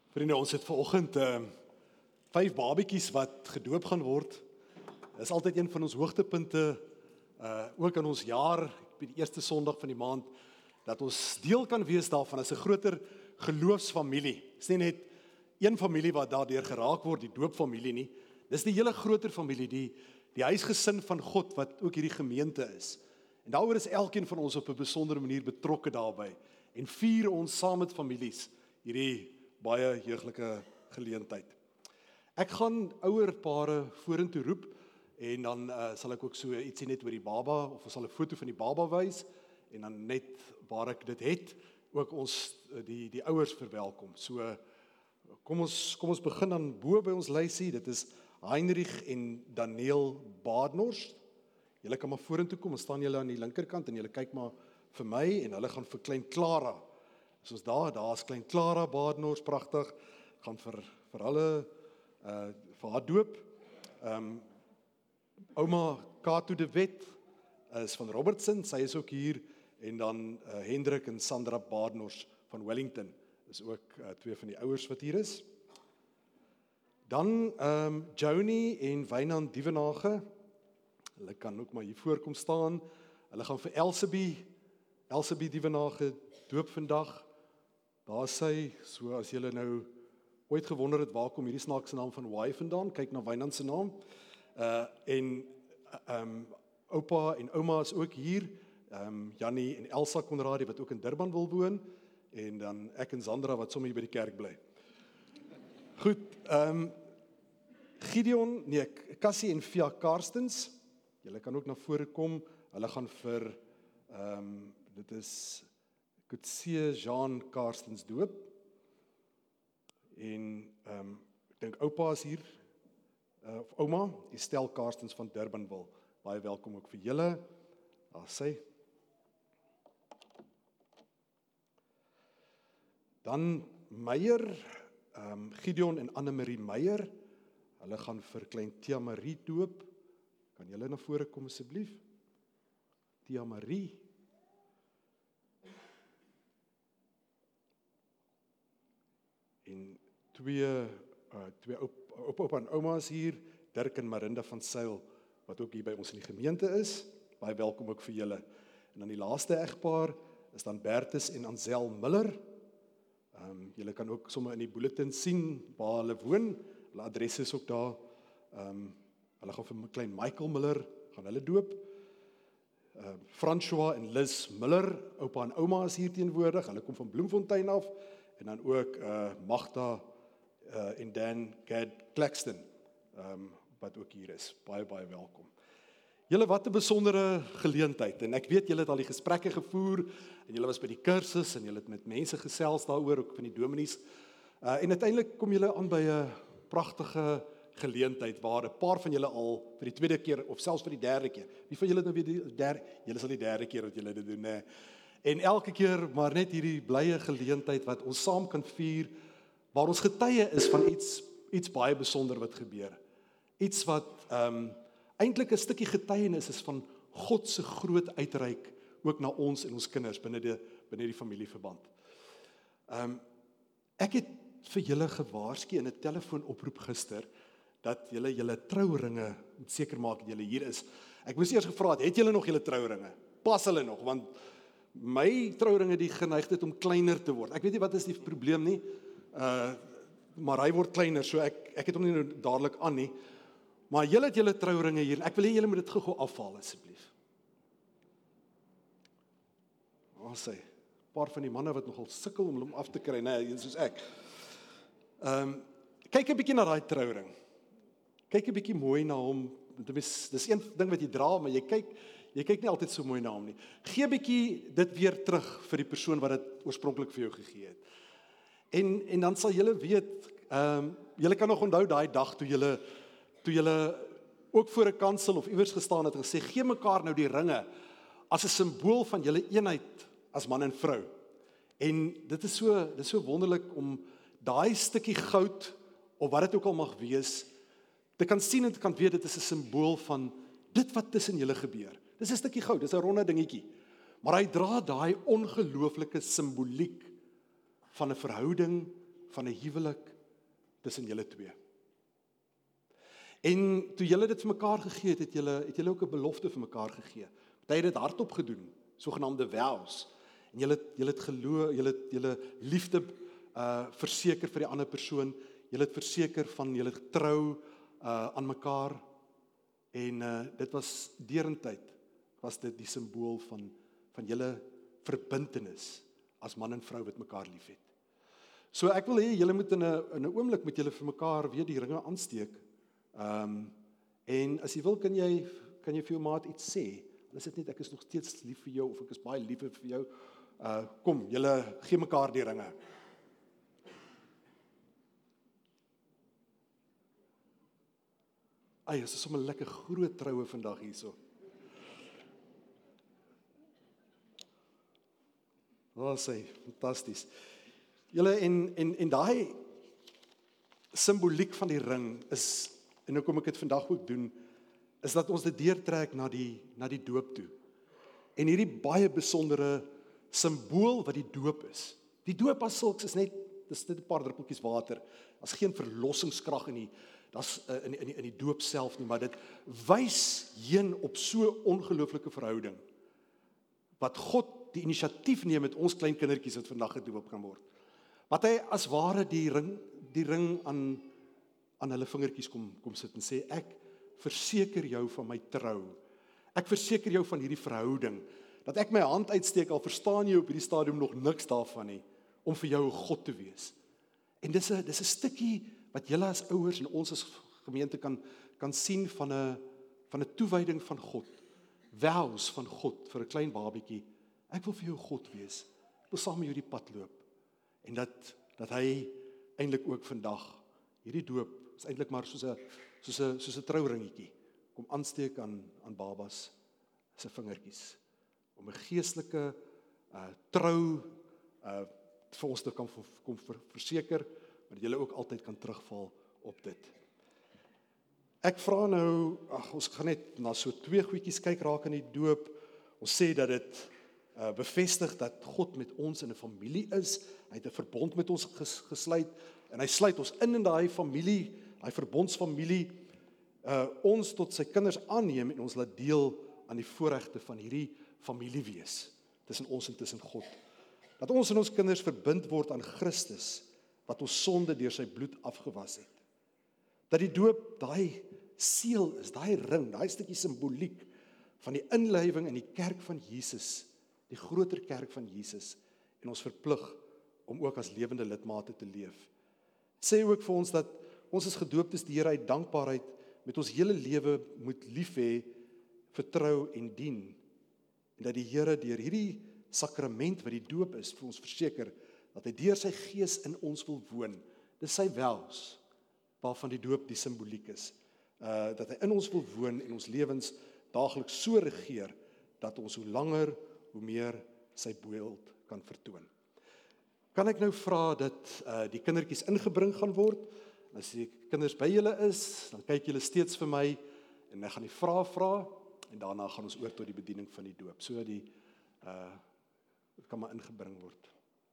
Vriende, ons het vanoggend 5 babietjies wat gedoop gaan word. Dit is altyd een van ons hoogtepunte, ook in ons jaar, by die eerste Sondag van die maand, dat ons deel kan wees daarvan as 'n groter geloofsfamilie. Dit is nie net een familie wat daardeur geraak word, die doopfamilie nie. Dis die hele groter familie, die huisgesin van God, wat ook hierdie gemeente is. En daaroor is elkeen van ons op 'n besondere manier betrokke daarbey. En vier ons saam met families hierdie baie jeuglike geleentheid. Ek gaan ouer pare vorentoe roep en dan sal ek ook so ietsie net oor die baba, of ons sal 'n foto van die baba wys en dan net waar ek dit het, ook ons die ouers verwelkom. So kom ons begin dan bo by ons lysie. Dit is Heinrich en Daniel Badenhorst. Julle kan maar vorentoe kom, ons staan julle aan die linkerkant en julle kyk maar vir my en hulle gaan vir klein Clara. Soos daar's klein Clara Badenhorst, pragtig, gaan vir hulle vir haar doop. Ouma Kato de Wet is van Robertson, sy is ook hier, en dan Hendrik en Sandra Badenhorst van Wellington, is ook twee van die ouers wat hier is. Dan Joni en Wynand Dievenage, hulle kan ook maar hier voorkom staan. Hulle gaan vir Elsabie Dievenage doop vandag. Daar is sy, so as julle nou ooit gewonder het, waar kom hierdie snaakse naam van Y vandaan, kyk na Wynand se naam. Oupa en ouma is ook hier, Jannie en Elsa Konradi wat ook in Durban wil woon, en dan ek en Sandra wat sommer hier by die kerk bly. Goed, Cassie en Fia Karstens, julle kan ook na vore kom, hulle gaan vir, dit is Kutse Jean Karstens doop, en ek dink oupa is hier, of ouma, Estelle Karstens van Durbanville, baie welkom ook vir julle, daar sy. Dan Meyer, Gideon en Annemarie Meyer, hulle gaan vir klein Tia Marie doop, kan julle na vore kom asseblief, Tia Marie. En twee oupa en ouma is hier, Dirk en Marinda van Sail, wat ook hier by ons in die gemeente is, baie welkom ook vir julle. En dan die laaste egpaar is dan Bertus en Ansel Miller. Julle kan ook sommer in die bulletin sien waar hulle woon, hulle adres is ook daar. Hulle gaan vir klein Michael Miller, gaan hulle doop. François en Liz Miller, oupa en ouma is hier teenwoordig, hulle kom van Bloemfontein af, en dan ook Magda en Dan Claxton, wat ook hier is. Baie welkom. Julle, wat 'n besondere geleentheid, en ek weet julle het al die gesprekke gevoer, en julle was by die kursus, en julle het met mense gesels daaroor, ook van die dominees, en uiteindelik kom julle aan by 'n pragtige geleentheid, waar 'n paar van julle al vir die tweede keer, of selfs vir die derde keer, wie van julle nou weer julle sal die derde keer wat julle dit doen, nee. En elke keer maar net hierdie blye geleentheid wat ons saam kan vier, waar ons getuie is van iets baie besonder wat gebeur. Iets wat eintlik 'n stukkie getuienis is van God se groot uitreik ook na ons en ons kinders binne die familieverband. Ek het vir julle gewaarsku in 'n telefoonoproep gister dat julle trouringe moet seker maak dat julle hier is. Ek moes eers gevra het julle nog julle trouringe? Pas hulle nog, want my trouringe die geneigtheid om kleiner te word. Ek weet nie wat is die probleem nie, maar hy word kleiner, so ek het hom nie nou dadelik aan nie. Maar julle het julle trouringe hier, en ek wil hê julle moet dit gou afhaal asseblief. Sê, 'n paar van die manne wat nogal sukkel om hom af te kry, nee, soos ek. Kyk 'n bietjie na daai trouring. Kyk 'n bietjie mooi na hom. Dis een ding wat jy dra, maar jy kyk nie altyd so mooi na hom nie. Gee 'n bietjie dit weer terug vir die persoon wat dit oorspronklik vir jou gegee het. En dan sal julle weet, julle kan nog onthou daai dag toe julle ook voor 'n kansel of iewers gestaan het en gesê, gee mekaar nou die ringe as 'n simbool van julle eenheid as man en vrou. En dit is so wonderlik om daai stukkie goud, of wat dit ook al mag wees, te kan sien en te kan weet, dit is 'n simbool van dit wat tussen julle gebeur. Dis 'n stukkie goud, dis 'n ronde dingetjie. Maar hy dra daai ongelooflike simboliek van 'n verhouding, van 'n huwelik tussen julle twee. En toe julle dit vir mekaar gegee het julle ook 'n belofte vir mekaar gegee. Party het dit hardop gedoen, sogenaamde vows. En julle het geloof, julle liefde verseker vir die ander persoon, julle het verseker van julle trou aan mekaar. En dit was derentyd, was dit die simbool van julle verbintenis as man en vrou wat mekaar liefhet. So ek wil hê julle moet in 'n oomblik met julle vir mekaar weer die ringe aansteek. En as jy wil, kan jy vir jou maat iets sê. Al is dit net ek is nog steeds lief vir jou of ek is baie lief vir jou. Kom, julle gee mekaar die ringe. Ai, is sommer 'n lekker groot troue vandag hierso. Wat sê, fantasties. Julle en daai simboliek van die ring is, en nou kom ek dit vandag ook doen, is dat ons dit deurtrek na die doop toe. En hierdie baie besondere simbool wat die doop is. Die doop as sulks is net 'n paar druppeltjies water. Daar's geen verlossingskrag in die doop self nie, maar dit wys heen op so ongelooflike verhouding. Wat God die inisiatief neem met ons klein kindertjies wat vandag gedoop kan word. Wat hy as ware die ring aan hulle vingertjies kom sit en sê, ek verseker jou van my trou. Ek verseker jou van hierdie verhouding. Dat ek my hand uitsteek, al verstaan jy op hierdie stadium nog niks daarvan nie, om vir jou 'n God te wees. En dis 'n stukkie wat julle as ouers en ons as gemeente kan sien van 'n toewyding van God. Vows van God vir 'n klein babietjie. Ek wil vir jou God wees. Ek wil saam met jou die pad loop. En dat hy eintlik ook vandag hierdie doop is eintlik maar soos 'n trouringetjie kom aansteek aan babas se vingertjies om 'n geestelike trou vir ons te kan kom verseker, maar dat julle ook altyd kan terugval op dit. Ek vra nou, ons gaan net na so 2 goedjies kyk raak aan die doop. Ons sê dat dit bevestig dat God met ons in 'n familie is. Hy het 'n verbond met ons gesluit en hy sluit ons in daai familie, daai verbondsfamilie, ons tot sy kinders aanneem en ons laat deel aan die voorregte van hierdie familie wees tussen ons en tussen God. Dat ons en ons kinders verbind word aan Christus wat ons sonde deur sy bloed afgewas het. Dat die doop daai seël is, daai ring, daai stukkie simboliek van die inlywing in die kerk van Jesus, die groter kerk van Jesus, en ons verplig om ook as lewende lidmate te leef. Sê ook vir ons dat ons as gedooptes die Here uit dankbaarheid met ons hele lewe moet lief hê, vertrou en dien. En dat die Here deur hierdie sakrament wat die doop is, vir ons verseker dat hy deur sy gees in ons wil woon. Dis sy vows waarvan die doop die simboliek is. Dat hy in ons wil woon en ons lewens daagliks so regeer dat ons hoe langer hoe meer sy beeld kan vertoon. Kan ek nou vra dat die kindertjies ingebring gaan word? As die kinders by julle is, dan kyk julle steeds vir my en ek gaan die vrae vra en daarna gaan ons oor tot die bediening van die doop. So dit kan maar ingebring word.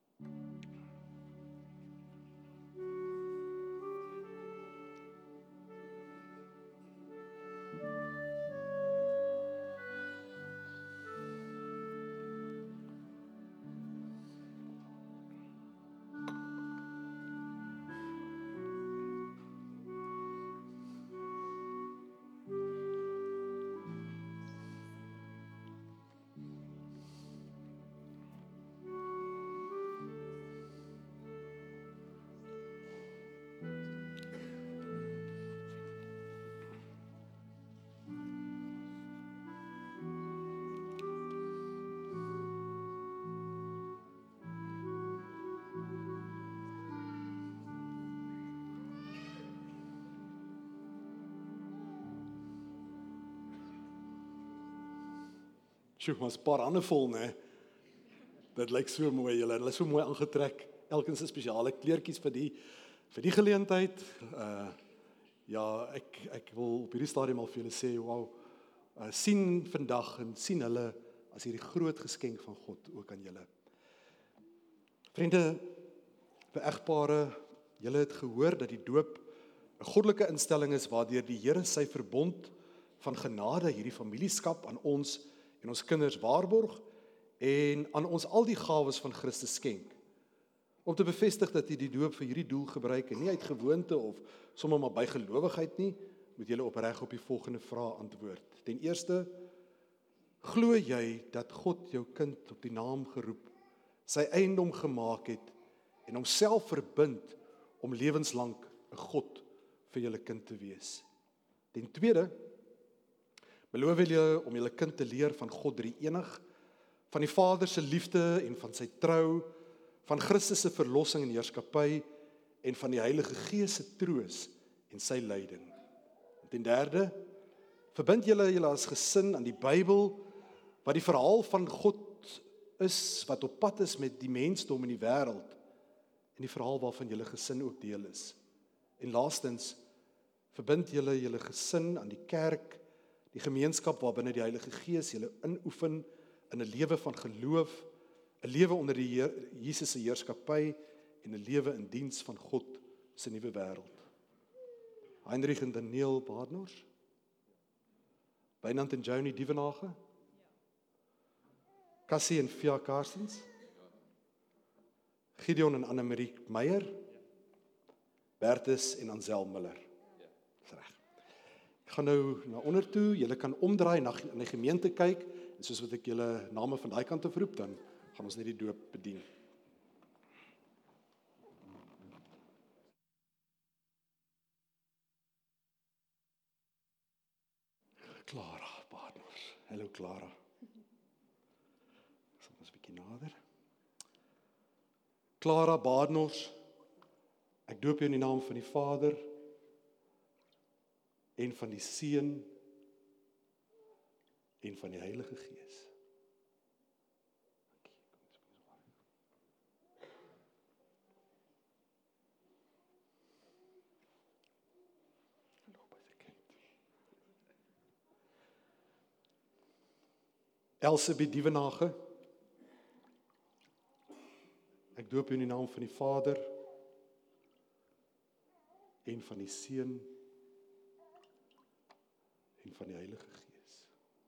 Sjoe, maar 'n paar hande vol, né? Dit lyk so mooi, julle. Hulle is so mooi aangetrek. Elkeen se spesiale kleertjies vir die geleentheid. Ja, ek wil op hierdie stadium al vir julle sê, wow, sien vandag en sien hulle as hierdie groot geskenk van God ook aan julle. Vriende, vir egpare, julle het gehoor dat die doop 'n goddelike instelling is waardeur die Here sy verbond van genade hierdie familieskap aan ons en ons kinders waarborg en aan ons al die gawes van Christus skenk. Om te bevestig dat jy die doop vir hierdie doel gebruik en nie uit gewoonte of sommer maar bygelowigheid nie, moet julle opreg op die volgende vrae antwoord. Ten eerste, glo jy dat God jou kind op die naam geroep, sy eiendom gemaak het en homself verbind om lewenslank 'n God vir julle kind te wees? Ten tweede, beloof julle om julle kind te leer van God drie-enig, van die Vader se liefde en van sy trou, van Christus se verlossing en heerskappy en van die Heilige Gees se troos en sy leiding. En ten derde, verbind julle as gesin aan die Bybel, wat die verhaal van God is, wat op pad is met die mensdom in die wêreld, en die verhaal waarvan julle gesin ook deel is. En laastens, verbind julle gesin aan die kerk, die gemeenskap waarbinne die Heilige Gees julle inoefen in 'n lewe van geloof, 'n lewe onder die Jesus se heerskappy en 'n lewe in diens van God se nuwe wêreld. Heinrich en Daniel Badenhorst, Wynand en Joni Dievenage, Cassie en Fia Karstens, Gideon en Annemarie Meyer, Bertus en Ansel Miller. Dis reg. Ek gaan nou na onder toe, julle kan omdraai na in die gemeente kyk, en soos wat ek julle name van daai kant af roep, dan gaan ons net die doop bedien. Clara Badenhorst. Hallo Clara. Ons moet 'n bietjie nader. Clara Badenhorst, ek doop jou in die naam van die Vader en van die Seun en van die Heilige Gees. Elsabie Dievenage, ek doop jou in die naam van die Vader en van die Seun en van die Heilige Gees.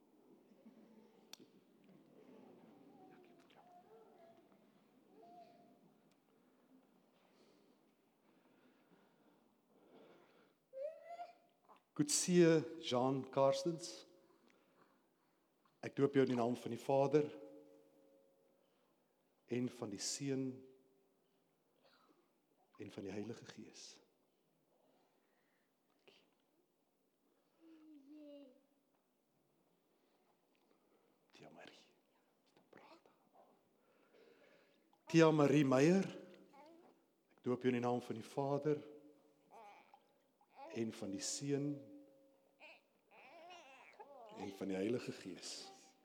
Kutsie Jean Karstens, ek doop jou in die naam van die Vader en van die Seun en van die Heilige Gees. Tia Marie, pragtig. Tia Marie Meyer, ek doop jou in die naam van die Vader en van die Seun en van die Heilige Gees.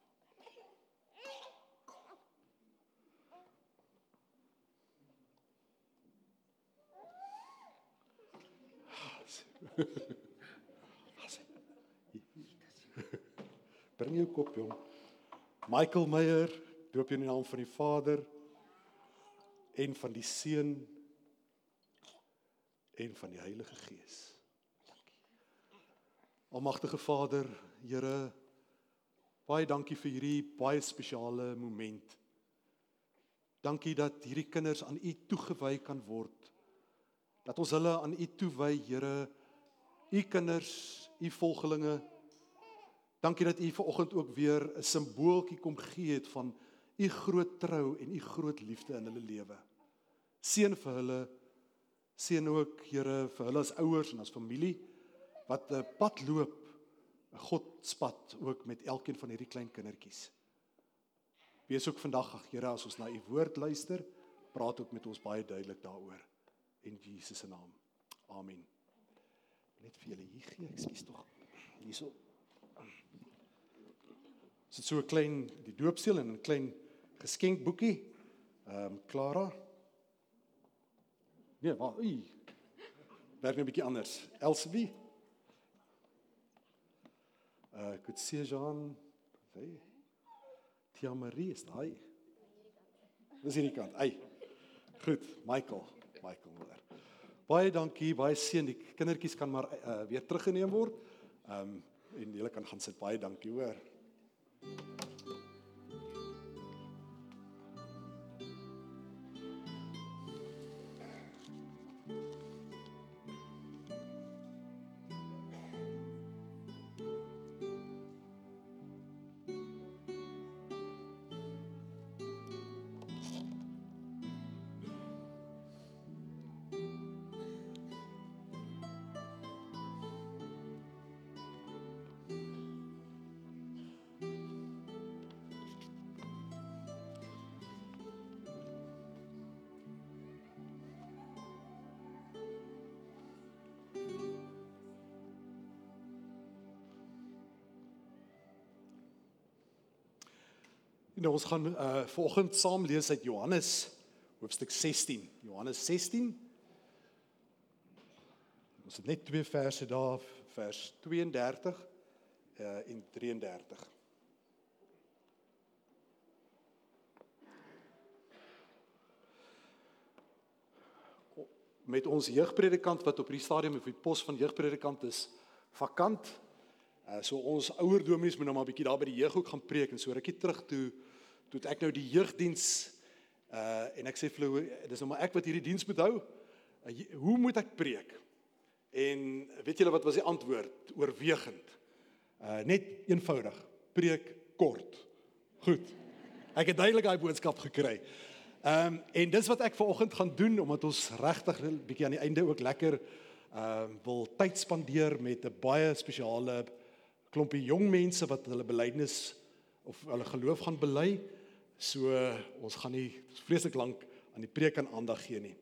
Bring jou kop, jong. Michael Meyer, doop jou in die naam van die Vader en van die Seun en van die Heilige Gees. Almagtige Vader, Here, baie dankie vir hierdie baie spesiale moment. Dankie dat hierdie kinders aan U toegewy kan word. Dat ons hulle aan U toewy, Here, U kinders, U volgelinge. Dankie dat U vanoggend ook weer 'n simbooltjie kom gee het van U groot trou en U groot liefde in hulle lewe. Seën vir hulle, seën ook, Here, vir hulle as ouers en as familie, wat 'n pad loop, 'n Godspad ook met elkeen van hierdie klein kindertjies. Wees ook vandag, Here, as ons na U woord luister, praat ook met ons baie duidelik daaroor. In Jesus se naam. Amen. Net vir julle hier gee, ekskuus tog. Hierso. Dit so 'n klein die doopseel en 'n klein geskenkboekie. Clara. Nee, maar werk 'n bietjie anders. Elsabie. Kutsie Jean, Tia Marie is daai. Dis hierdie kant. Goed, Michael Miller. Baie dankie, baie seën. Die kindertjies kan maar weer teruggeneem word. En julle kan gaan sit. Baie dankie, hoor. Nou, ons gaan vanoggend saam lees uit Johannes, hoofstuk 16. Johannes 16. Ons het net 2 verse daar, vers 32 en 33. Met ons jeugpredikant wat op die stadium op die pos van jeugpredikant is vakant. So ons ouerdomies moet nou maar 'n bietjie daar by die jeug ook gaan preek, en so rukkie terug toe het ek nou die jeugdiens en ek sê vir hulle, dis nou maar ek wat hierdie diens moet hou. Hoe moet ek preek? En weet julle wat was die antwoord? Oorwegend. Net eenvoudig, preek kort. Goed. Ek het duidelik daai boodskap gekry. En dis wat ek vanoggend gaan doen, omdat ons regtig 'n bietjie aan die einde ook lekker wil tyd spandeer met 'n baie spesiale klompie jong mense wat hulle belydenis of hulle geloof gaan bely. So ons gaan nie vreeslik lank aan die preek en aandag gee nie.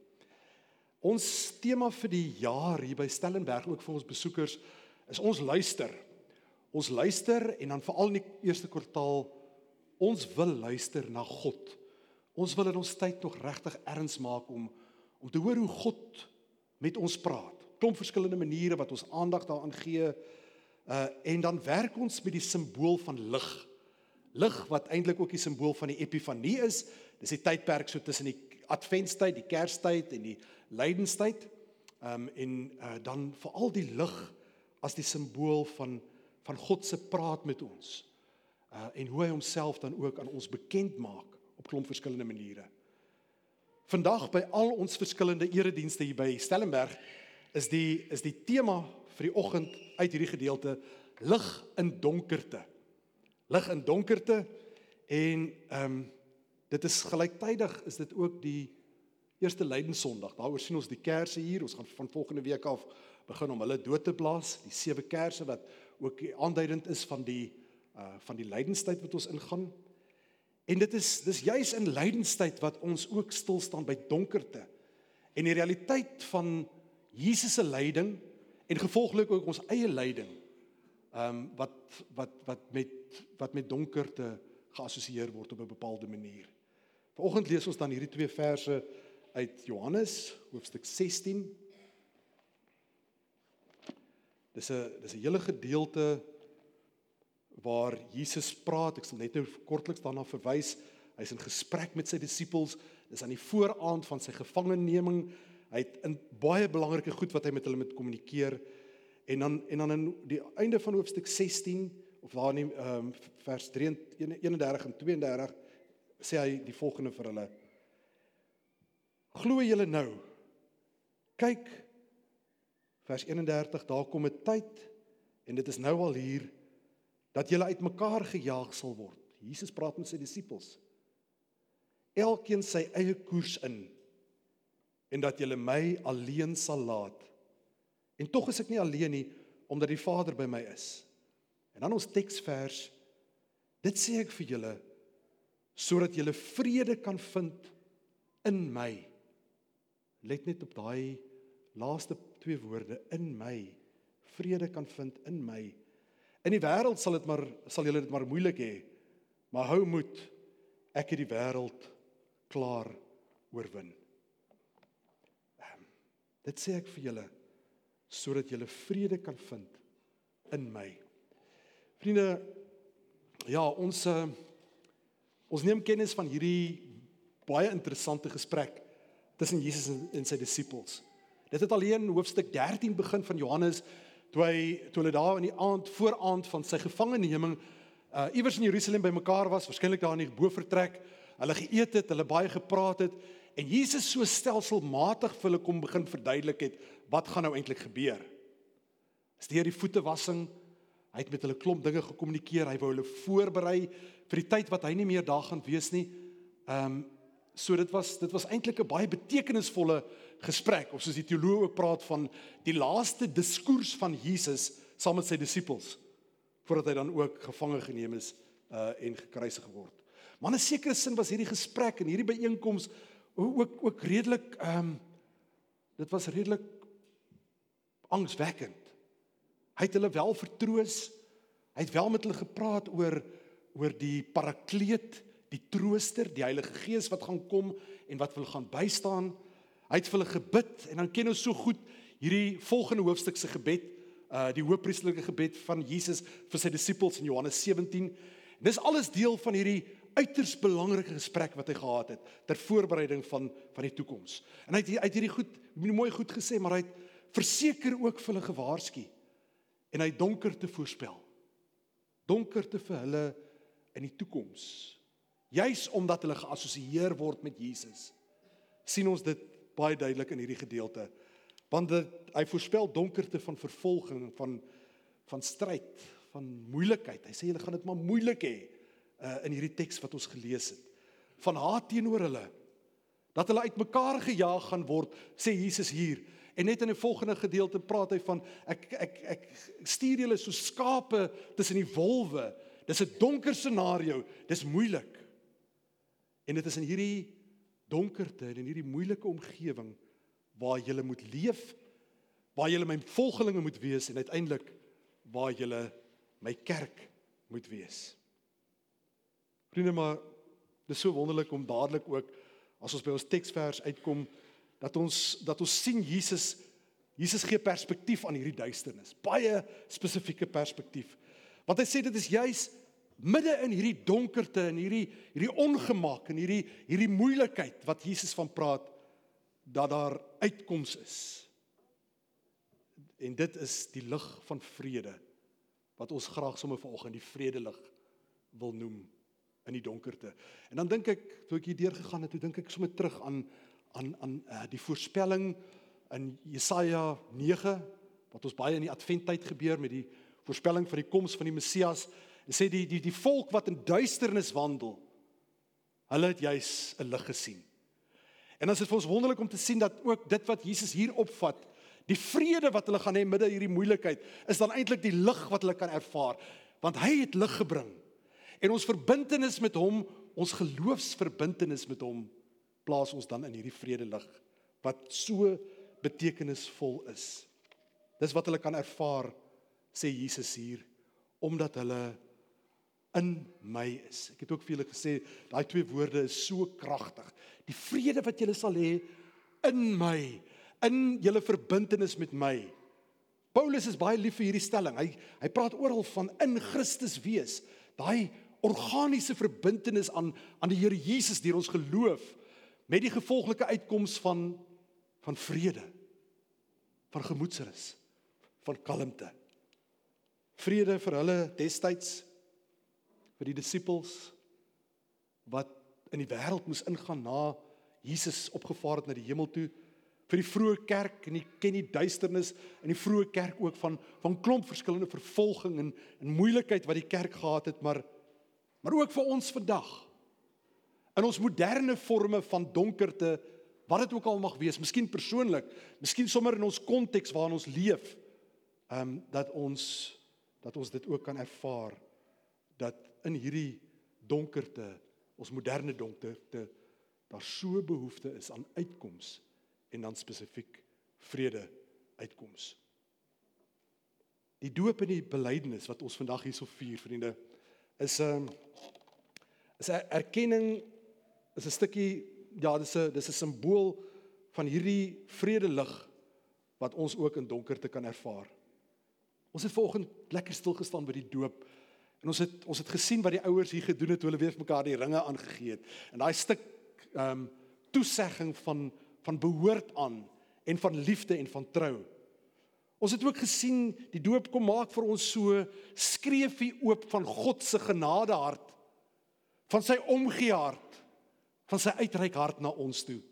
Ons tema vir die jaar hier by Stellenberg, ook vir ons besoekers, is ons luister. Ons luister, en dan veral in die eerste kwartaal, ons wil luister na God. Ons wil in ons tyd nog regtig erns maak om te hoor hoe God met ons praat. Klomp verskillende maniere wat ons aandag daaraan gee, en dan werk ons met die simbool van lig. Lig wat eintlik ook die simbool van die epifanie is. Dis die tydperk so tussen die adventstyd, die kerstyd en die lydenstyd. Dan veral die lig as die simbool van God se praat met ons. En hoe hy homself dan ook aan ons bekend maak op klomp verskillende maniere. Vandag by al ons verskillende eredienste hier by Stellenberg is die tema vir die oggend uit hierdie gedeelte lig in donkerte. Lig in donkerte, en dit is gelyktydig, is dit ook die eerste Lydenssondag. Daaroor sien ons die kerse hier. Ons gaan van volgende week af begin om hulle dood te blaas, die 7 kerse wat ook aanduidend is van die lydenstyd wat ons ingaan. En dis juis in lydenstyd wat ons ook stil staan by donkerte. En die realiteit van Jesus se lyding en gevolglik ook ons eie lyding, wat met donkerte geassosieer word op 'n bepaalde manier. Vanoggend lees ons dan hierdie 2 verse uit Johannes, hoofstuk 16. Dis 'n hele gedeelte waar Jesus praat. Ek sal net nou kortliks daarna verwys. Hy's in gesprek met sy disippels. Dis aan die vooraand van sy gevangenneming. Hy het in baie belangrike goed wat hy met hulle moet kommunikeer. En dan in die einde van hoofstuk 16, of daar in vers 31 en 32, sê hy die volgende vir hulle. Glo julle nou? Kyk, vers 31, daar kom 'n tyd, en dit is nou al hier, dat julle uitmekaar gejaag sal word. Jesus praat met sy disippels. Elkeen sy eie koers in, en dat julle my alleen sal laat. En tog is ek nie alleen nie, omdat die Vader by my is. En dan ons teksvers, dit sê ek vir julle, sodat julle vrede kan vind in my. Let net op daai laaste 2 woorde, in my. Vrede kan vind in my. In die wêreld sal julle dit maar moeilik hê, maar hou moed, ek het die wêreld klaar oorwin. Dit sê ek vir julle, sodat julle vrede kan vind in my. Vriende, ja, ons neem kennis van hierdie baie interessante gesprek tussen Jesus en sy disippels. Dit het alleen hoofstuk 13 begin van Johannes, toe hulle daar in die vooraand van sy gevangeneming, iewers in Jerusalem bymekaar was, waarskynlik daar in die bofortrek, hulle geëet het, hulle baie gepraat het, en Jesus so stelselmatig vir hulle kom begin verduidelik het, wat gaan nou eintlik gebeur? Is deur die voetewassing, hy het met hulle klomp dinge gekommunikeer, hy wou hulle voorberei vir die tyd wat hy nie meer daar gaan wees nie. So dit was eintlik 'n baie betekenisvolle gesprek, of soos die teoloog ook praat van die laaste diskurs van Jesus saam met sy disippels, voordat hy dan ook gevange geneem is en gekruisig word. Maar in 'n sekere sin was hierdie gesprek en hierdie byeenkoms ook redelik, dit was redelik angswekkend. Hy het hulle wel vertroos, hy het wel met hulle gepraat oor die parakleet, die trooster, die Heilige Gees wat gaan kom en wat wil gaan bystaan. Hy het vir hulle gebid, en dan ken ons so goed hierdie volgende hoofstuk se gebed, die hoëpriesterlike gebed van Jesus vir sy disippels in Johannes 17. En dis alles deel van hierdie uiters belangrike gesprek wat hy gehad het, ter voorbereiding van die toekoms. En hy het hierdie goed, mooi goed gesê, maar hy het verseker ook vir hulle gewaarsku, en hy het donkerte voorspel. Donkerte vir hulle in die toekoms. Juis omdat hulle geassosieer word met Jesus, sien ons dit baie duidelik in hierdie gedeelte. Want hy voorspel donkerte van vervolging, van stryd, van moeilikheid. Hy sê, julle gaan dit maar moeilik hê, in hierdie teks wat ons gelees het. Van haat teenoor hulle, dat hulle uitmekaar gejaag gaan word, sê Jesus hier. En net in die volgende gedeelte praat hy van, ek stuur julle so skape tussen die wolwe. Dis 'n donker scenario, dis moeilik. En dit is in hierdie donkerte en in hierdie moeilike omgewing waar julle moet leef, waar julle my volgelinge moet wees en uiteindelik waar julle my kerk moet wees. Vriende, maar dit is so wonderlik om dadelik ook, as ons by ons teksvers uitkom, dat ons sien Jesus gee perspektief aan hierdie duisternis, baie spesifieke perspektief. Want hy sê dit is juis midde in hierdie donkerte en hierdie ongemak en hierdie moeilikheid wat Jesus van praat, dat daar uitkoms is. En dit is die lig van vrede, wat ons graag sommer vanoggend die vredelig wil noem in die donkerte. En dan dink ek, toe ek hier deurgegaan het, toe dink ek sommer terug aan die voorspelling in Jesaja 9, wat ons baie in die adventtyd gebeur, met die voorspelling van die koms van die Messias. En sê die volk wat in duisternis wandel, hulle het juis 'n lig gesien. En dan is dit vir ons wonderlik om te sien dat ook dit wat Jesus hier opvat, die vrede wat hulle gaan hê midde hierdie moeilikheid, is dan eintlik die lig wat hulle kan ervaar, want hy het lig gebring. En ons verbintenis met hom, ons geloofsverbintenis met hom, plaas ons dan in hierdie vrede lig, wat so betekenisvol is. Dis wat hulle kan ervaar, sê Jesus hier, omdat hulle in my is. Ek het ook vir julle gesê, daai twee woorde is so kragtig. Die vrede wat julle sal hê in my, in julle verbintenis met my. Paulus is baie lief vir hierdie stelling. Hy praat oral van in Christus wees. Daai organiese verbintenis aan die Here Jesus deur ons geloof, met die gevolglike uitkoms van vrede, van gemoedsrus, van kalmte. Vrede vir hulle destyds, vir die disippels, wat in die wêreld moes ingaan na Jesus opgevaar het na die hemel toe, vir die vroeë kerk, en ken die duisternis in die vroeë kerk ook van klomp verskillende vervolging en moeilikheid wat die kerk gehad het, maar ook vir ons vandag, in ons moderne vorme van donkerte, wat dit ook al mag wees, miskien persoonlik, miskien sommer in ons konteks waarin ons leef, dat ons dit ook kan ervaar, dat in hierdie donkerte, ons moderne donkerte, daar so behoefte is aan uitkoms, en dan spesifiek vrede uitkoms. Die doop en die belydenis wat ons vandag hierso vier, vriende, is 'n erkenning, is 'n stukkie, ja, dis 'n simbool van hierdie vredelig wat ons ook in donkerte kan ervaar. Ons het vanoggend lekker stilgestaan by die doop, en ons het gesien wat die ouers hier gedoen het, toe hulle weer vir mekaar die ringe aangegee het, en daai stuk toesegging van behoort aan, en van liefde en van trou. Ons het ook gesien, die doop kom maak vir ons so skreefie oop van God se genadehart, van sy omgee hart, van sy uitreik hart na ons toe,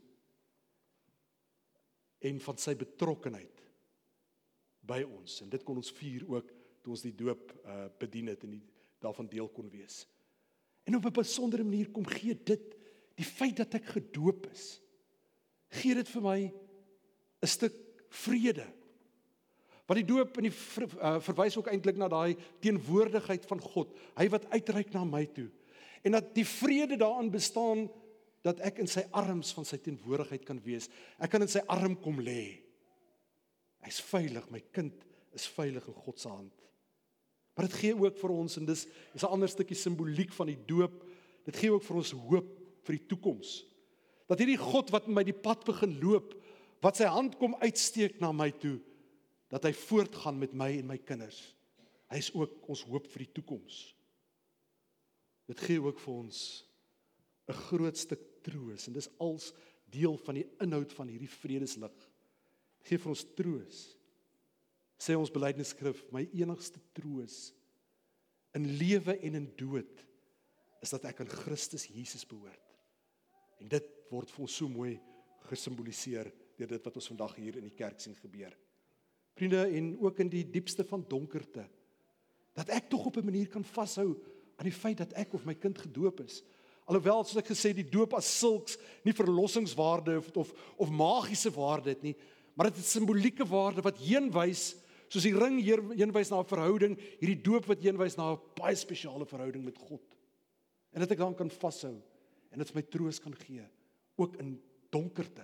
en van sy betrokkenheid by ons. En dit kon ons vier ook, toe ons die doop bedien het, en daarvan deel kon wees. En op 'n besondere manier kom gee dit, die feit dat ek gedoop is, gee dit vir my 'n stuk vrede. Want die doop in die verwys ook eintlik na daai teenwoordigheid van God, hy wat uitreik na my toe. En dat die vrede daarin bestaan, dat ek in sy arms van sy teenwoordigheid kan wees. Ek kan in sy arm kom lê. Hy's veilig, my kind is veilig in God se hand. Maar dit gee ook vir ons, en dis 'n ander stukkie simboliek van die doop, dit gee ook vir ons hoop vir die toekoms. Dat hierdie God wat met my die pad begin loop, wat sy hand kom uitsteek na my toe, dat hy voortgaan met my en my kinders. Hy is ook ons hoop vir die toekoms. Dit gee ook vir ons 'n groot stuk troos, en dis als deel van die inhoud van hierdie vredeslig. Dit gee vir ons troos. Sê ons belydenisskrif, my enigste troos in lewe en in dood is dat ek aan Christus Jesus behoort. En dit word vir ons so mooi gesimboliseer deur dit wat ons vandag hier in die kerk sien gebeur. Vriende, en ook in die diepste van donkerte, dat ek tog op 'n manier kan vashou aan die feit dat ek of my kind gedoop is. Alhoewel, soos ek gesê, die doop as sulks nie verlossingswaarde of magiese waarde het nie, maar dit het simbolieke waarde wat heenwys, soos die ring heenwys na 'n verhouding, hierdie doop wat heenwys na 'n baie spesiale verhouding met God. En dat ek dan kan vashou, en dit my troos kan gee, ook in donkerte.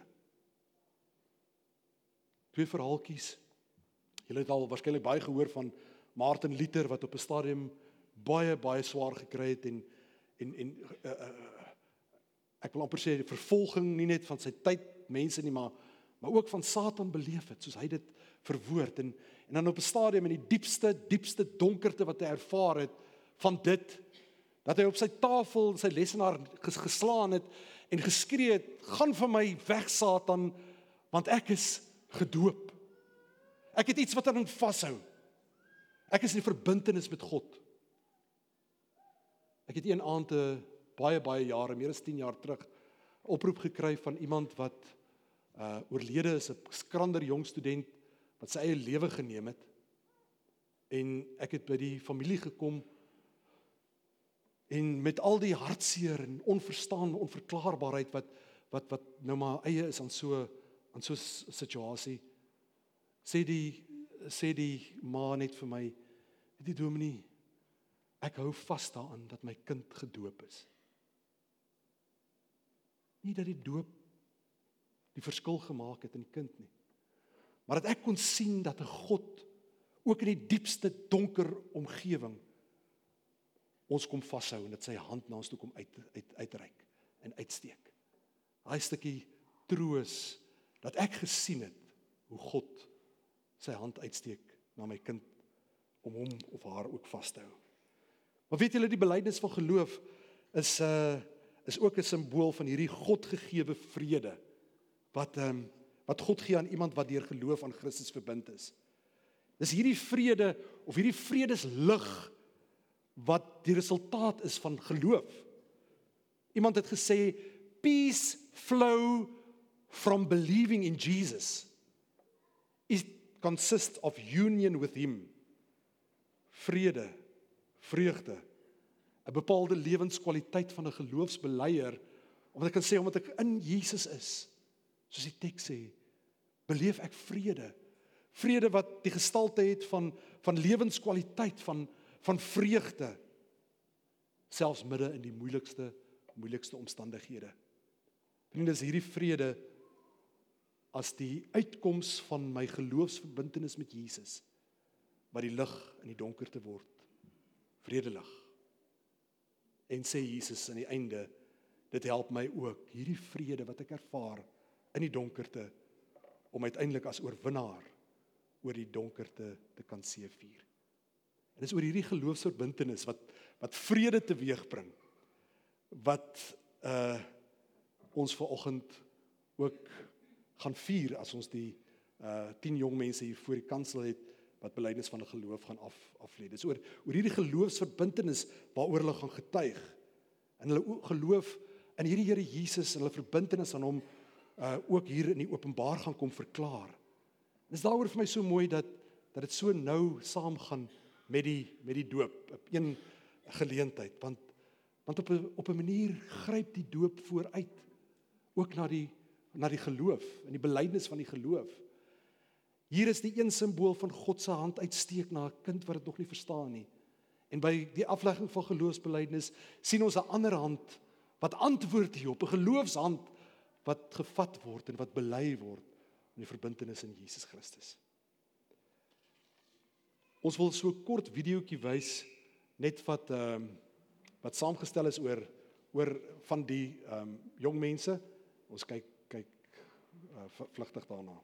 2 verhaaltjies. Julle het al waarskynlik baie gehoor van Martin Luther, wat op 'n stadium baie swaar gekry het, en ek wil amper sê, vervolging nie net van sy tyd, mense nie, maar ook van Satan beleef het, soos hy dit verwoord, en dan op 'n stadium in die diepste donkerte wat hy ervaar het, van dit, dat hy op sy tafel, sy lesenaar geslaan het, en geskree het, gaan van my weg Satan, want ek is gedoop. Ek het iets wat aan hom vashou. Ek is in verbintenis met God. Ek het een aand, baie jare, meer as 10 jaar terug, oproep gekry van iemand wat oorlede is, 'n skrander jong student, wat sy eie lewe geneem het. En ek het by die familie gekom, en met al die hartseer en onverklaarbaarheid wat nou maar eie is aan so 'n situasie, sê die ma net vir my, die dominee, ek hou vas daaraan dat my kind gedoop is. Nie dat die doop die verskil gemaak het in die kind nie, maar dat ek kon sien dat 'n God, ook in die diepste donker omgewing, ons kom vashou, en dat sy hand na ons toe kom uitreik en uitsteek. Daai stukkie troos, dat ek gesien het, hoe God sy hand uitsteek na my kind, om hom of haar ook vas te hou. Maar weet julle, die belydenis van geloof is ook 'n simbool van hierdie Godgegewe vrede, wat God gee aan iemand wat deur geloof aan Christus verbind is. Dis hierdie vrede, of hierdie vredeslig, wat die resultaat is van geloof. Iemand het gesê, peace flow from believing in Jesus. It consists of union with him. Vrede, vreugde, 'n bepaalde lewenskwaliteit van 'n geloofsbeleier, omdat ek kan sê, omdat ek in Jesus is, soos die teks sê, beleef ek vrede. Vrede wat die gestalte het van lewenskwaliteit, van vreugde, selfs midde in die moeilikste omstandighede. En dis hierdie vrede as die uitkoms van my geloofsverbintenis met Jesus, wat die lig in die donkerte word, vredelig. En sê Jesus aan die einde, dit help my ook, hierdie vrede wat ek ervaar in die donkerte, om uiteindelik as oorwinnaar oor die donkerte te kan seëvier. En dis oor hierdie geloofsverbintenis wat vrede teweegbring, wat ons vanoggend ook gaan vier as ons die 10 jong mense hier voor die kansel het wat belydenis van 'n geloof gaan aflê. Dis oor hierdie geloofsverbintenis waaroor hulle gaan getuig. En hulle geloof in hierdie Here Jesus en hulle verbintenis aan hom ook hier in die openbaar gaan kom verklaar. Dis daaroor vir my so mooi dat dit so nou saamgaan met die doop op een geleentheid, want op 'n manier gryp die doop vooruit ook na die geloof en die belydenis van die geloof. Hier is die een simbool van God se hand uitsteek na 'n kind wat dit nog nie verstaan nie. En by die aflegging van geloofsbelydenis sien ons 'n ander hand wat antwoord hierop, 'n geloofshand wat gevat word en wat bely word in die verbintenis in Jesus Christus. Ons wil so 'n kort videoetjie wys net wat saamgestel is oor van die jong mense. Ons kyk vlugtig daarna.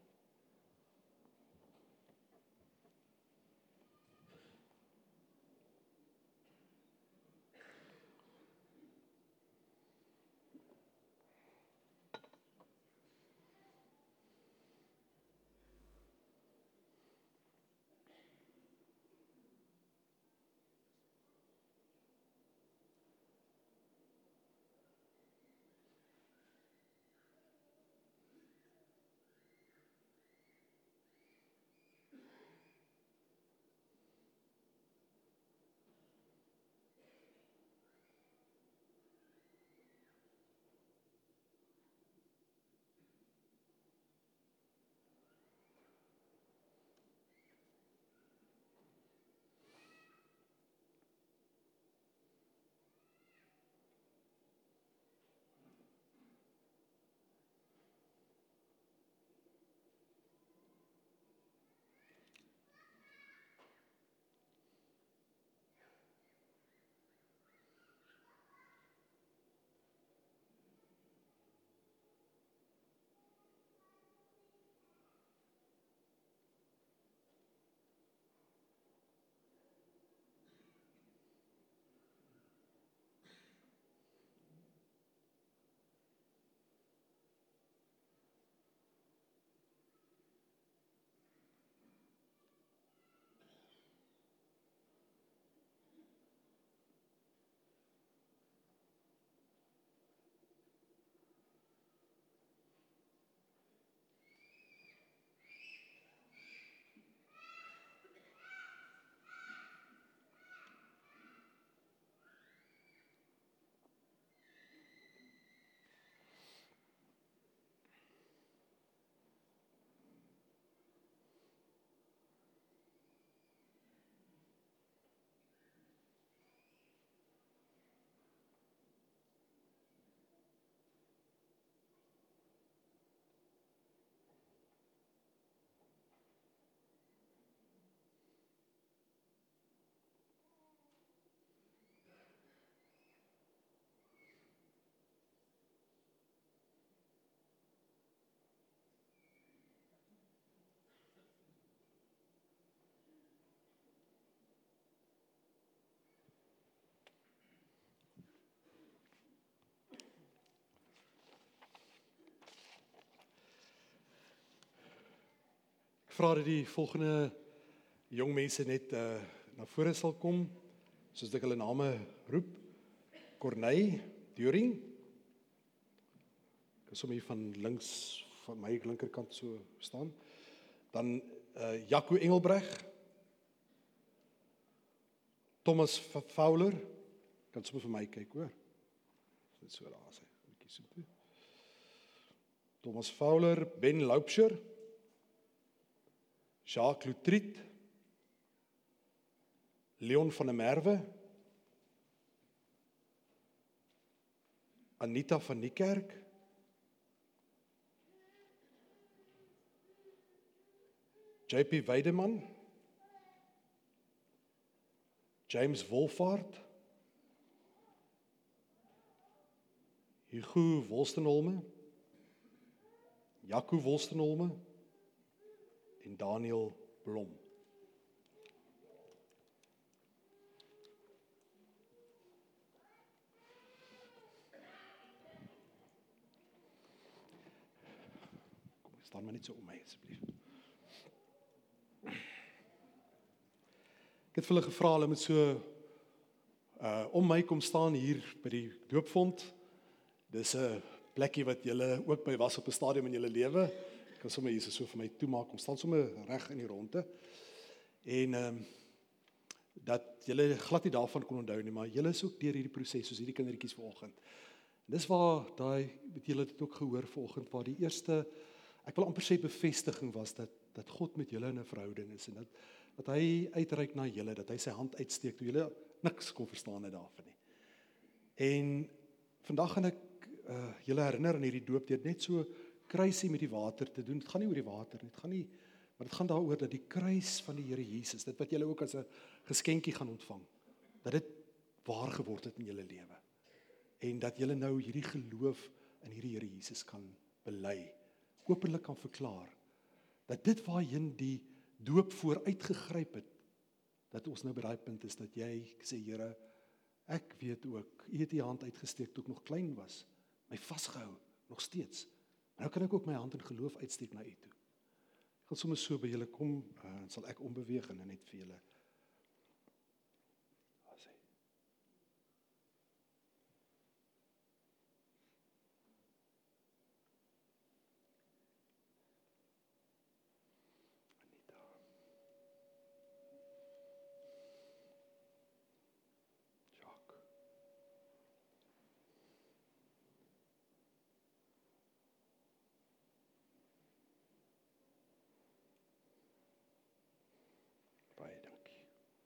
Ek vra dat die volgende jong mense net na vore sal kom, soos ek hulle name roep. Corneille During. Ek is sommer hier van links, van my linkerkant so staan. Dan Jaco Engelbreg. Thomas Fowler. Kan sommer vir my kyk hoor. Dit so daar sê. Bietjie so toe. Thomas Fowler, Ben Loupsher. Jacques Loutriet, Leon van der Merwe, Anita van Niekerk, JP Weideman, James Wolfhard, Hugo Wolstenholme, Jaco Wolstenholme en Daniel Blom. Kom ons staan maar net so om my asseblief. Ek het vir hulle gevra, hulle moet so om my kom staan hier by die doopvond. Dis 'n plekkie wat julle ook by was op 'n stadium in julle lewe. Ek kan sommer hier so vir my toemaak, kom staan sommer reg in die ronde. En dat julle glad nie daarvan kon onthou nie, maar julle is ook deur hierdie proses, soos hierdie kindertjies vanoggend. Dis waar met julle het ook gehoor vanoggend, waar die eerste, ek wil amper sê bevestiging was, dat God met julle in 'n verhouding is, en dat hy uitreik na julle, dat hy sy hand uitsteek, toe julle niks kon verstaan het daarvan nie. En vandag gaan ek julle herinner aan hierdie doop, deur net so kruisie met die water te doen. Dit gaan nie oor die water nie, maar dit gaan daaroor dat die kruis van die Here Jesus, dit wat julle ook as 'n geskenkie gaan ontvang, dat dit waar geword het in julle lewe. En dat julle nou hierdie geloof in hierdie Here Jesus kan bely, openlik kan verklaar, dat dit waarheen die doop vooruitgegryp het, dat ons nou by daai punt is, dat jy sê, Here, ek weet ook, U het U hand uitgesteek toe ek nog klein was, my vasgehou, nog steeds. Maar nou kan ek ook my hand in geloof uitsteek na U toe. Ek gaan sommer so by julle kom, sal ek ombeweeg en net vir julle sê. Anita. Jacques. Baie dankie.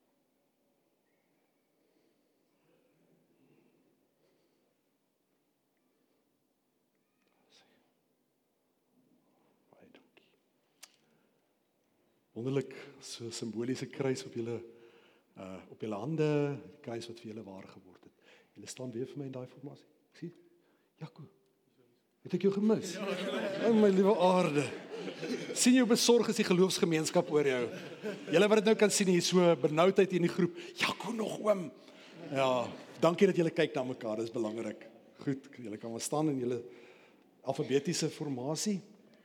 Baie dankie. Wonderlik, so simboliese kruis op julle hande, die kruis wat vir julle waar geword het. Julle staan weer vir my in daai formasie. Ek sien, Jaco, het ek jou gemis? O my liewe aarde. Sien jou besorg is die geloofsgemeenskap oor jou. Julle wat dit nou kan sien, hier so benoudheid in die groep. Jaco nog oom. Ja, dankie dat julle kyk na mekaar, dis belangrik. Goed, julle kan maar staan in julle alfabetiese formasie.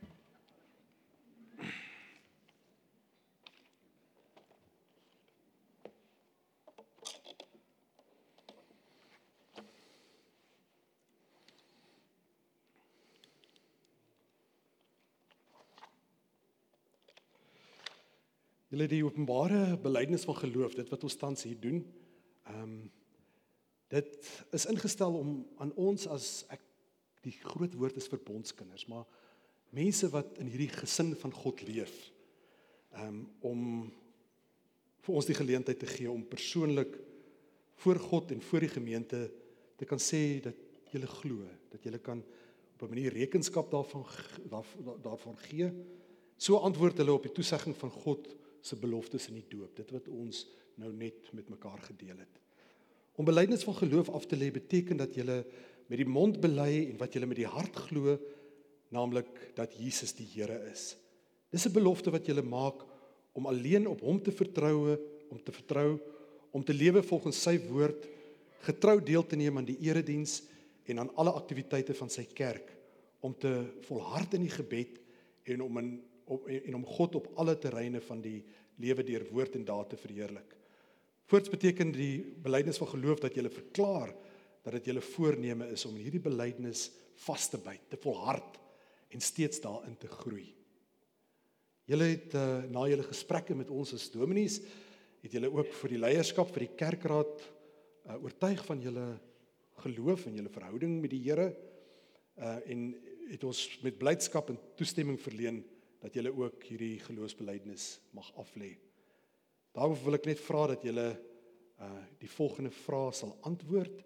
Julle die openbare belydenis van geloof, dit wat ons tans hier doen, dit is ingestel om aan ons die groot woord is verbondskinders, maar mense wat in hierdie gesin van God leef, om vir ons die geleentheid te gee om persoonlik voor God en voor die gemeente te kan sê dat julle glo, dat julle kan op 'n manier rekenskap daarvan gee. So antwoord hulle op die toesegging van God se beloftes in die doop, dit wat ons nou net met mekaar gedeel het. Om belydenis van geloof af te lê beteken dat julle met die mond bely en wat julle met die hart glo, naamlik dat Jesus die Here is. Dis 'n belofte wat julle maak om alleen op hom te vertrou, om te lewe volgens sy woord, getrou deel te neem aan die erediens en aan alle aktiwiteite van sy kerk, om te volhard in die gebed en om God op alle terreine van die lewe deur woord en daad te verheerlik. Voorts beteken die belydenis van geloof dat jy verklaar dat dit julle voorneme is om hierdie belydenis vas te byt, te volhard en steeds daarin te groei. Julle het na julle gesprekke met ons as dominees, het julle ook vir die leierskap, vir die kerkraad oortuig van julle geloof en julle verhouding met die Here, en het ons met blydskap en toestemming verleen dat julle ook hierdie geloofsbelydenis mag aflê. Daarom wil ek net vra dat julle die volgende vrae sal antwoord.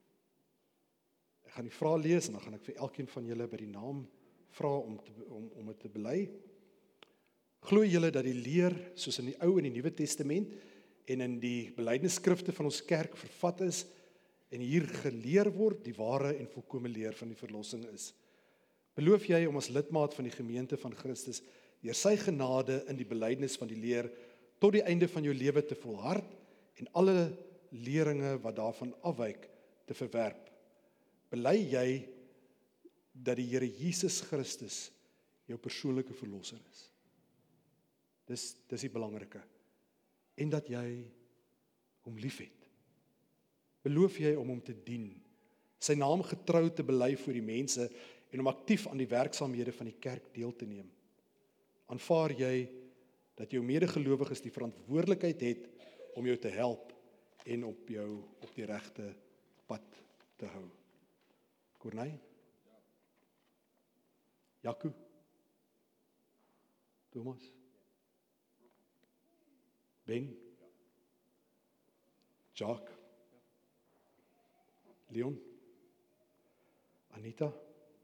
Ek gaan die vrae lees en dan gaan ek vir elkeen van julle by die naam vra om dit te bely. Glo julle dat die leer soos in die Ou en die Nuwe Testament en in die belydenisskrifte van ons kerk vervat is en hier geleer word die ware en volkomme leer van die verlossing is? Beloof jy om as lidmaat van die gemeente van Christus deur sy genade in die belydenis van die leer tot die einde van jou lewe te volhard en alle leringe wat daarvan afwyk te verwerp? Bely jy dat die Here Jesus Christus jou persoonlike verlosser is. Dis die belangrike. En dat jy hom liefhet. Beloof jy om hom te dien, sy naam getrou te bely voor die mense en om aktief aan die werksaamhede van die kerk deel te neem? Aanvaar jy dat jou medegelowiges die verantwoordelikheid het om jou te help en op jou op die regte pad te hou? Corneille? Jaco? Thomas? Ben? Jacques? Leon? Anita?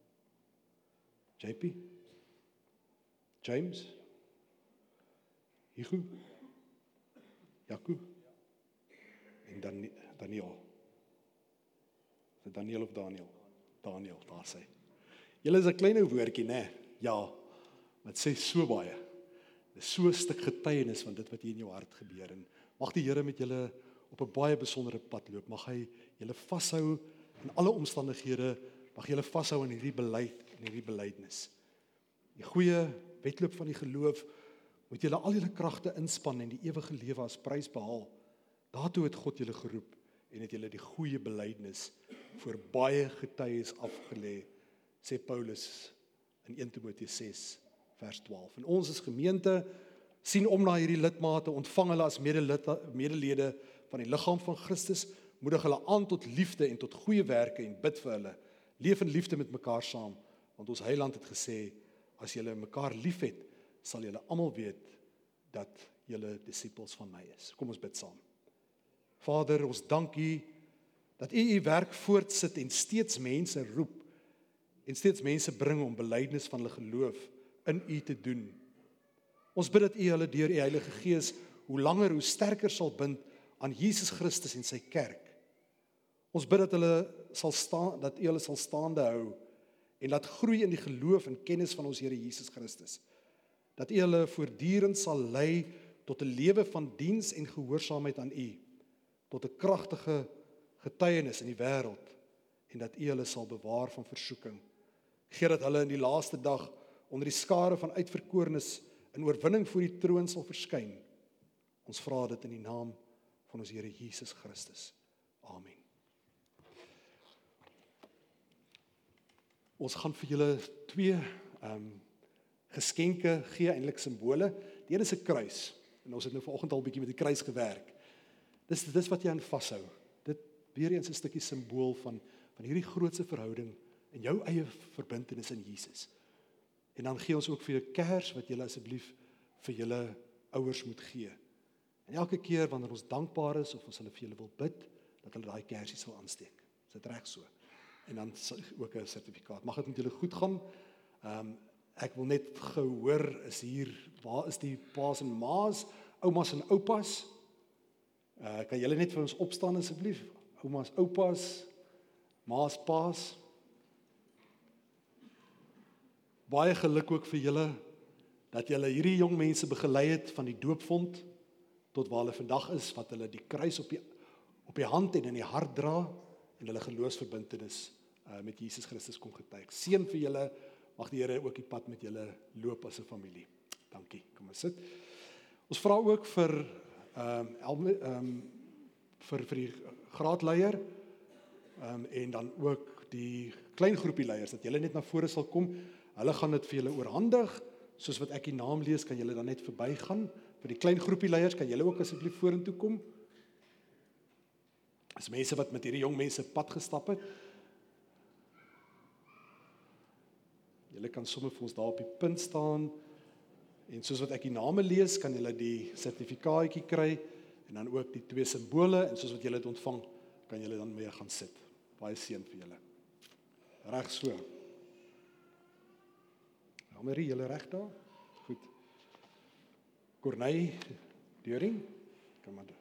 JP? James? Hugo? Jaco? En Daniel? Is dit Daniel of Daniel? Daniel, daar sê. Julle is 'n klein ou woordjie, né? Ja, wat sê so baie. Dis so 'n stuk getuienis van dit wat hier in jou hart gebeur. En mag die Here met julle op 'n baie besondere pad loop. Mag hy julle vashou in alle omstandighede. Mag julle vashou in hierdie beleid en hierdie belydenis. Die goeie wedloop van die geloof, moet julle al julle kragte inspann en die ewige lewe as prys behaal. Daartoe het God julle geroep en het julle die goeie belydenis voor baie getuies afgelê, sê Paulus in 1 Timoteus 6 vers 12. En ons as gemeente sien om na hierdie lidmate, ontvang hulle as medelede van die liggaam van Christus, moedig hulle aan tot liefde en tot goeie werke en bid vir hulle. Leef in liefde met mekaar saam, want ons Heiland het gesê, as julle mekaar liefhet, sal julle almal weet dat julle disippels van my is. Kom ons bid saam. Vader, ons dank U dat U werk voortsit en steeds mense roep en steeds mense bring om belydenis van hulle geloof in U te doen. Ons bid dat U hulle deur U Heilige Gees hoe langer hoe sterker sal bind aan Jesus Christus en sy kerk. Ons bid dat U hulle sal staande hou en laat groei in die geloof en kennis van ons Here Jesus Christus. Dat U hulle voortdurend sal lei tot 'n lewe van diens en gehoorsaamheid aan U, tot 'n kragtige getuienis in die wêreld en dat U hulle sal bewaar van versoeking. Gee dat hulle in die laaste dag onder die skare van uitverkorenes in oorwinning voor die troon sal verskyn. Ons vra dit in die naam van ons Here Jesus Christus. Amen. Ons gaan vir julle 2 geskenke gee, eintlik simbole. Die een is 'n kruis. En ons het nou vanoggend al 'n bietjie met die kruis gewerk. Dis wat jy aan vashou. Dit weer eens 'n stukkie simbool van hierdie grootse verhouding en jou eie verbintenis in Jesus. En dan gee ons ook vir 'n kers wat julle asseblief vir julle ouers moet gee. En elke keer wanneer ons dankbaar is of ons hulle vir julle wil bid, dat hulle daai kersie sal aansteek. Is dit reg so? En dan ook 'n sertifikaat. Mag dit met julle goed gaan? Ek wil net gehoor waar is die paas en maas, oumas en oupas? Kan julle net vir ons opstaan asseblief? Oumas, oupas, maas, paas. Baie geluk ook vir julle, dat julle hierdie jong mense begelei het van die doopvond, tot waar hulle vandag is, wat hulle die kruis op die hand en in die hart dra, en hulle geloofsverbintenis met Jesus Christus kom getuig. Seën vir julle, mag die Here ook die pad met julle loop as 'n familie. Dankie, kom ons sit. Ons vra ook vir die graadleier en dan ook die klein groepie leiers, dat julle net na vore sal kom. Hulle gaan dit vir julle oorhandig, soos wat ek die naam lees, kan julle dan net verbygaan. Vir die klein groepie leiers, kan julle ook asseblief vorentoe kom. As mense wat met hierdie jong mense pad gestap het. Julle kan sommer vir ons daar op die punt staan, en soos wat ek die name lees, kan julle die sertifikaatjie kry, en dan ook die 2 simbole, en soos wat julle dit ontvang, kan julle dan mee gaan sit. Baie seën vir julle. Reg so. Marie, julle reg daar? Goed. Corneille Deuring, kom maar.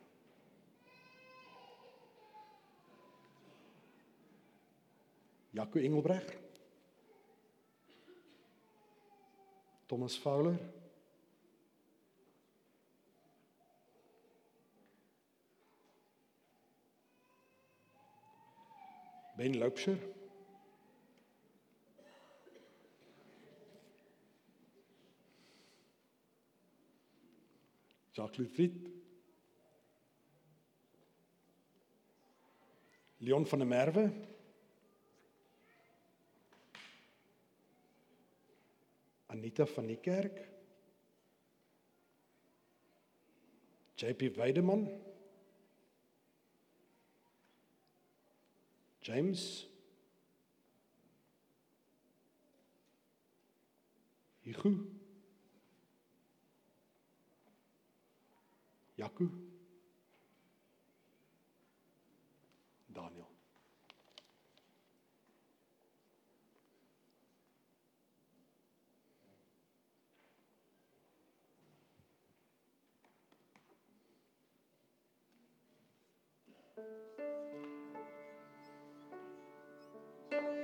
Jaco Engelbreg. Thomas Fowler. Ben Loubser. Jacques Ludwig, Leon van der Merwe, Anita van die Kerk, JP Weideman, James, Hugo, Jaco, Daniel.